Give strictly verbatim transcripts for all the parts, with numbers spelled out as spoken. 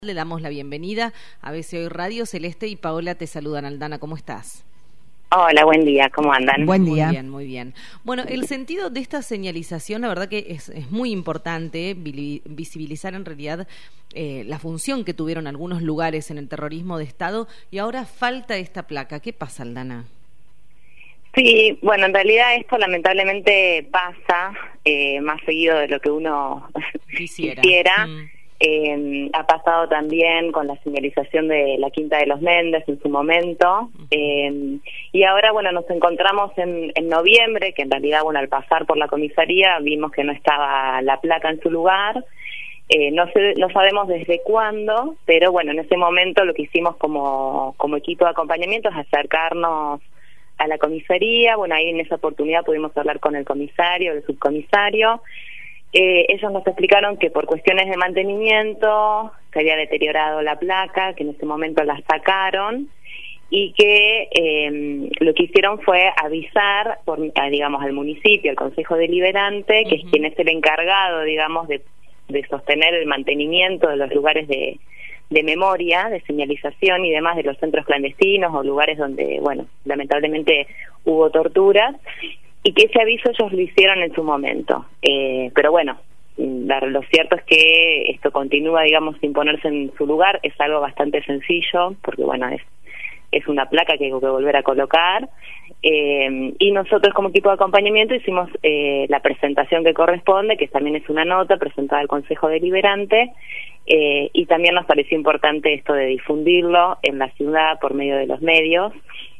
Le damos la bienvenida a B C Hoy Radio. Celeste y Paola te saludan. Aldana, ¿cómo estás? Hola, buen día, ¿cómo andan? Buen día. Muy bien, muy bien. Bueno, el sentido de esta señalización, la verdad que es, es muy importante visibilizar en realidad eh, la función que tuvieron algunos lugares en el terrorismo de Estado y ahora falta esta placa. ¿Qué pasa, Aldana? Sí, bueno, en realidad esto lamentablemente pasa eh, más seguido de lo que uno quisiera. quisiera. Mm. Eh, ha pasado también con la señalización de la Quinta de los Méndez en su momento. Eh, y ahora, bueno, nos encontramos en, en noviembre, que en realidad, bueno, al pasar por la comisaría vimos que no estaba la placa en su lugar. Eh, no sé, no sabemos desde cuándo, pero bueno, en ese momento lo que hicimos como, como equipo de acompañamiento es acercarnos a la comisaría. Bueno, ahí en esa oportunidad pudimos hablar con el comisario, el subcomisario. Eh, ellos nos explicaron que por cuestiones de mantenimiento se había deteriorado la placa, que en ese momento la sacaron y que eh, lo que hicieron fue avisar, por, digamos, al municipio, al Consejo Deliberante, que uh-huh. es quien es el encargado, digamos, de, de sostener el mantenimiento de los lugares de, de memoria, de señalización y demás de los centros clandestinos o lugares donde, bueno, lamentablemente hubo torturas. Y que ese aviso ellos lo hicieron en su momento. Eh, pero bueno, lo cierto es que esto continúa, digamos, sin ponerse en su lugar. Es algo bastante sencillo, porque bueno, es es una placa que hay que volver a colocar. Eh, y nosotros como equipo de acompañamiento hicimos eh, la presentación que corresponde, que también es una nota presentada al Consejo Deliberante. Eh, y también nos pareció importante esto de difundirlo en la ciudad por medio de los medios.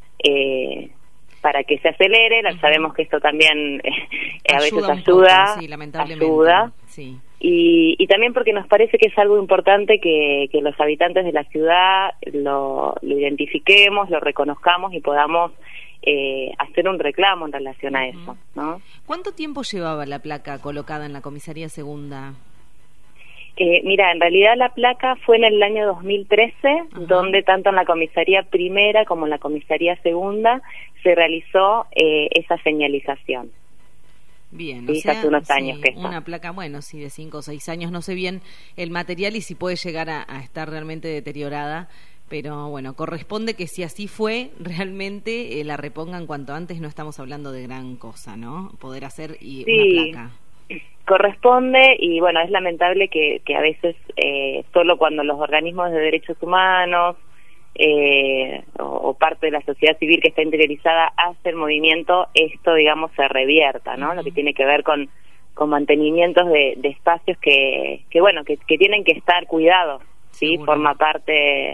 Eh, para que se acelere, uh-huh. sabemos que esto también eh, a veces ayuda, poco, sí, lamentablemente. ayuda, sí. y, y también porque nos parece que es algo importante que, que los habitantes de la ciudad lo, lo identifiquemos, lo reconozcamos y podamos eh, hacer un reclamo en relación uh-huh. a eso, ¿no? ¿Cuánto tiempo llevaba la placa colocada en la comisaría segunda? Eh, mira, en realidad la placa fue en el año dos mil trece, uh-huh. donde tanto en la comisaría primera como en la comisaría segunda se realizó eh, esa señalización. Bien, sí, o sea, hace unos sí, años que está. Una placa, bueno, sí, de cinco o seis años, no sé bien el material y si puede llegar a, a estar realmente deteriorada, pero bueno, corresponde que si así fue, realmente eh, la repongan cuanto antes. No estamos hablando de gran cosa, ¿no? Poder hacer y sí. una placa. Corresponde, y bueno, es lamentable que, que a veces eh, solo cuando los organismos de derechos humanos eh, o, o parte de la sociedad civil que está interiorizada hace el movimiento, esto, digamos, se revierta, ¿no? Uh-huh. Lo que tiene que ver con, con mantenimientos de, de espacios que, que bueno, que, que tienen que estar cuidados, ¿sí? Seguro. Forma parte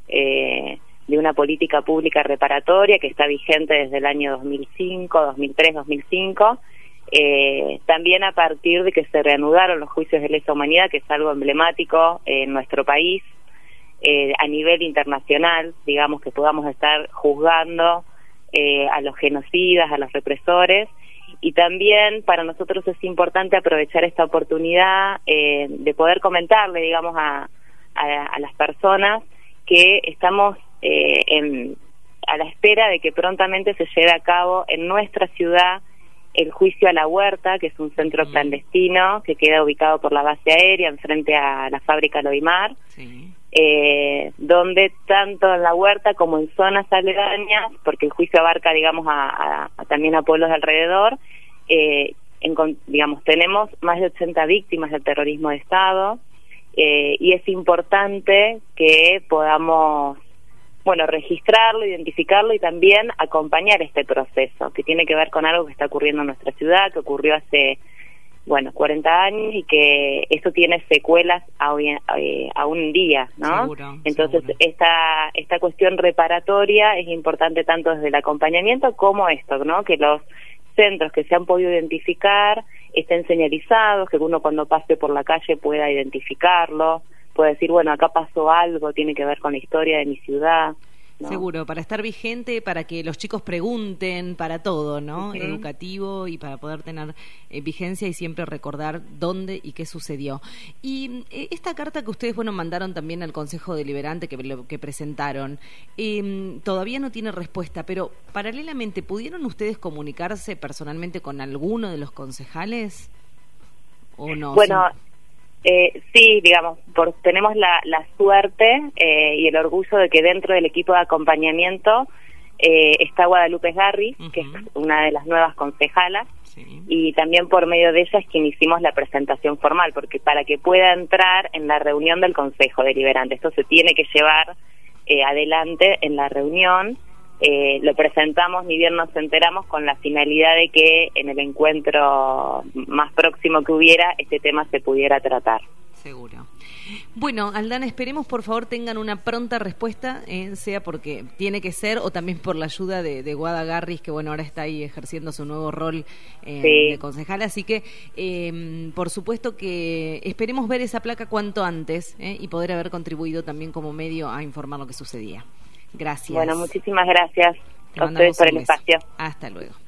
eh, de una política pública reparatoria que está vigente desde el año dos mil cinco, dos mil tres, dos mil cinco. Eh, también a partir de que se reanudaron los juicios de lesa humanidad, que es algo emblemático en nuestro país, eh, a nivel internacional, digamos, que podamos estar juzgando eh, a los genocidas, a los represores, y también para nosotros es importante aprovechar esta oportunidad eh, de poder comentarle, digamos, a, a, a las personas que estamos eh, en, a la espera de que prontamente se lleve a cabo en nuestra ciudad el juicio a la Huerta, que es un centro uh-huh. clandestino que queda ubicado por la base aérea enfrente a la fábrica Loimar, sí. eh, donde tanto en la Huerta como en zonas aledañas, porque el juicio abarca, digamos, a, a, a también a pueblos de alrededor, eh, en, digamos, tenemos más de ochenta víctimas del terrorismo de Estado, eh, y es importante que podamos, bueno, registrarlo, identificarlo y también acompañar este proceso, que tiene que ver con algo que está ocurriendo en nuestra ciudad, que ocurrió hace, bueno, cuarenta años y que eso tiene secuelas aún, eh, aún un día, ¿no? Seguro, Entonces, seguro. esta esta cuestión reparatoria es importante tanto desde el acompañamiento como esto, ¿no? Que los centros que se han podido identificar estén señalizados, que uno cuando pase por la calle pueda identificarlo, puede decir, bueno, acá pasó algo, tiene que ver con la historia de mi ciudad, ¿no? Seguro, para estar vigente, para que los chicos pregunten, para todo, ¿no? Uh-huh. Educativo y para poder tener eh, vigencia y siempre recordar dónde y qué sucedió. Y eh, esta carta que ustedes, bueno, mandaron también al Consejo Deliberante, que, lo, que presentaron, eh, todavía no tiene respuesta, pero paralelamente, ¿pudieron ustedes comunicarse personalmente con alguno de los concejales? ¿O no? Bueno, ¿Sí? Eh, sí, digamos, por, tenemos la, la suerte eh, y el orgullo de que dentro del equipo de acompañamiento eh, está Guadalupe Garri, uh-huh. que es una de las nuevas concejalas, sí. y también por medio de ella es quien hicimos la presentación formal, porque para que pueda entrar en la reunión del Consejo Deliberante, esto se tiene que llevar eh, adelante en la reunión. Eh, lo presentamos, ni bien nos enteramos, con la finalidad de que en el encuentro más próximo que hubiera, este tema se pudiera tratar. Seguro. Bueno, Aldana, esperemos por favor tengan una pronta respuesta, eh, sea porque tiene que ser o también por la ayuda de, de Guada Garris, que bueno, ahora está ahí ejerciendo su nuevo rol eh, sí. de concejal, así que eh, por supuesto que esperemos ver esa placa cuanto antes eh, y poder haber contribuido también como medio a informar lo que sucedía. Gracias. Bueno, muchísimas gracias a ustedes por el espacio. Hasta luego.